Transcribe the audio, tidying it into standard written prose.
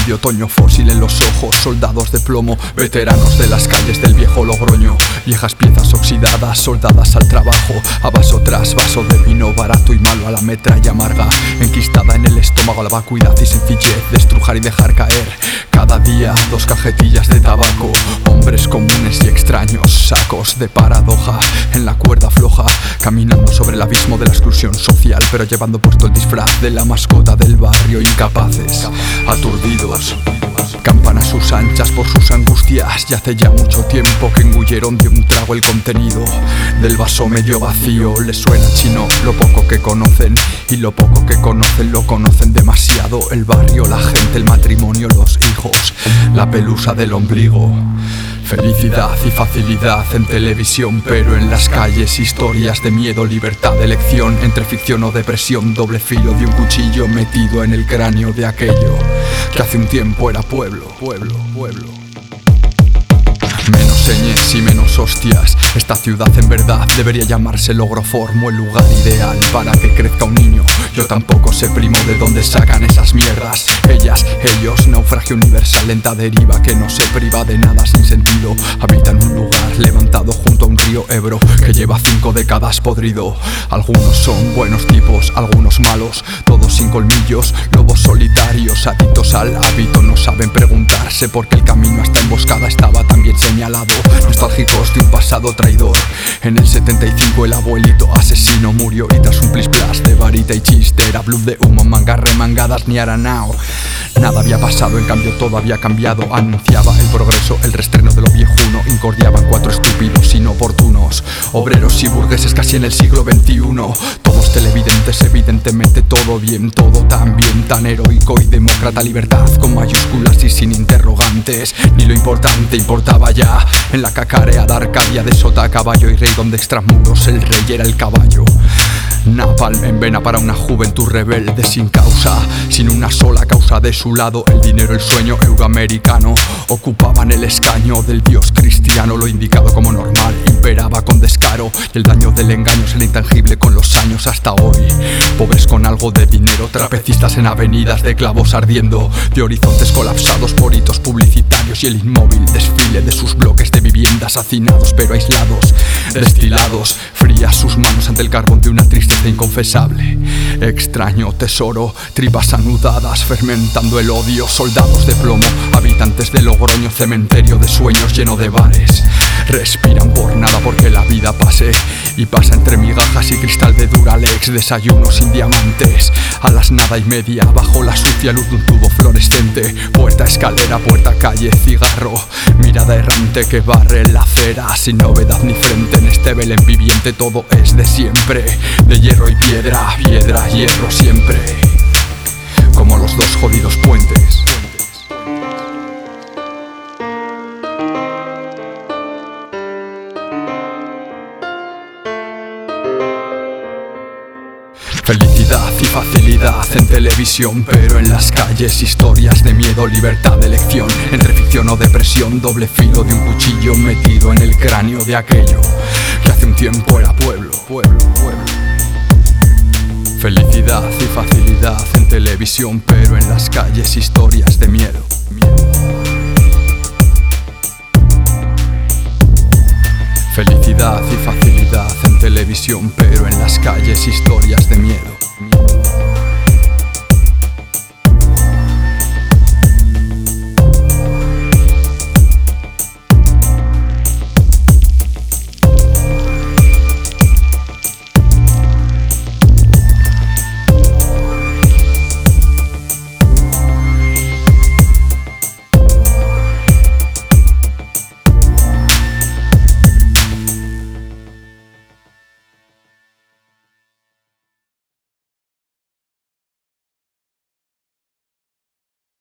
de otoño, fósil en los ojos, soldados de plomo, veteranos de las calles del viejo Logroño. Viejas piezas oxidadas, soldadas al trabajo, a vaso tras vaso de vino barato y malo, a la metralla amarga, enquistada en el estómago, a la vacuidad y sencillez de estrujar y dejar caer. Cada día 2 cajetillas de tabaco, hombres comunes y extraños, sacos de paradoja en la cuerda floja, caminando sobre el abismo de la exclusión social, pero llevando puesto el disfraz de la mascota del barrio, incapaces, aturdidos. Campan a sus anchas por sus angustias, y hace ya mucho tiempo que engulleron de un trago el contenido del vaso medio vacío. Les suena chino lo poco que conocen, y lo poco que conocen lo conocen demasiado. El barrio, la gente, el matrimonio, los hijos, la pelusa del ombligo. Felicidad y facilidad en televisión, pero en las calles historias de miedo, libertad de elección, entre ficción o depresión, doble filo de un cuchillo metido en el cráneo de aquello que hace un tiempo era pueblo. Menos señes y menos hostias. Esta ciudad en verdad debería llamarse Logroformo, el lugar ideal para que crezca un niño. Yo tampoco sé, primo, de dónde sacan esas mierdas. Ellas, ellos, naufragio universal, lenta deriva que no se priva de nada sin sentido. Habitan un lugar levantado junto a un río Ebro que lleva 5 décadas podrido. Algunos son buenos tipos, algunos malos, todos sin colmillos, lobos solitarios, adictos al hábito. No saben preguntarse por qué el camino hasta emboscada estaba tan bien señalado. Nostálgicos de un pasado traidor. En el 75 el abuelito asesino murió, y tras un plis-plas de varita y chistera, blue de humo, mangas remangadas ni aranao. Nada había pasado, en cambio todo había cambiado. Anunciaba el progreso, el restreno de lo viejuno. Incordiaban 4 estúpidos inoportunos, obreros y burgueses casi en el siglo XXI. Todos televidentes, evidentemente todo bien, todo tan bien, tan heroico y demócrata. Libertad con mayúsculas y sin interrogantes, ni lo importante importaba ya. En la cacareada Arcadia de sota, caballo y rey, donde extramuros el rey era el caballo. Napalm en vena para una juventud rebelde sin causa, sin una sola causa de su lado. El dinero, el sueño euroamericano ocupaban el escaño del dios cristiano. Lo indicado como normal imperaba con descaro, y el daño del engaño es el intangible con los años hasta hoy. Pobres con algo de dinero, trapecistas en avenidas de clavos ardiendo, de horizontes colapsados por hitos publicitarios, y el inmóvil desfile de sus bloques de viviendas hacinados pero aislados, destilados. Frías sus manos ante el carbón de una tristeza inconfesable. Extraño tesoro, tripas anudadas fermentando el odio. Soldados de plomo, habitantes de Logroño, cementerio de sueños lleno de bares. Respiran por nada porque la vida pase, y pasa entre migajas y cristal de Duralex. Desayunos sin diamantes, a las nada y media, bajo la sucia luz de un tubo fluorescente. Puerta, escalera, puerta, calle, cigarro, mirada errante que barre la acera. Sin novedad ni frente en este Belén viviente, todo es de siempre, de hierro y piedra, piedra, hierro siempre, como los 2 jodidos puentes. Felicidad y facilidad en televisión, pero en las calles historias de miedo, libertad de elección, entre ficción o depresión, doble filo de un cuchillo metido en el cráneo de aquello que hace un tiempo era pueblo. Felicidad y facilidad en televisión, pero en las calles historias de miedo. Felicidad y facilidad en televisión, pero en las calles historias de miedo.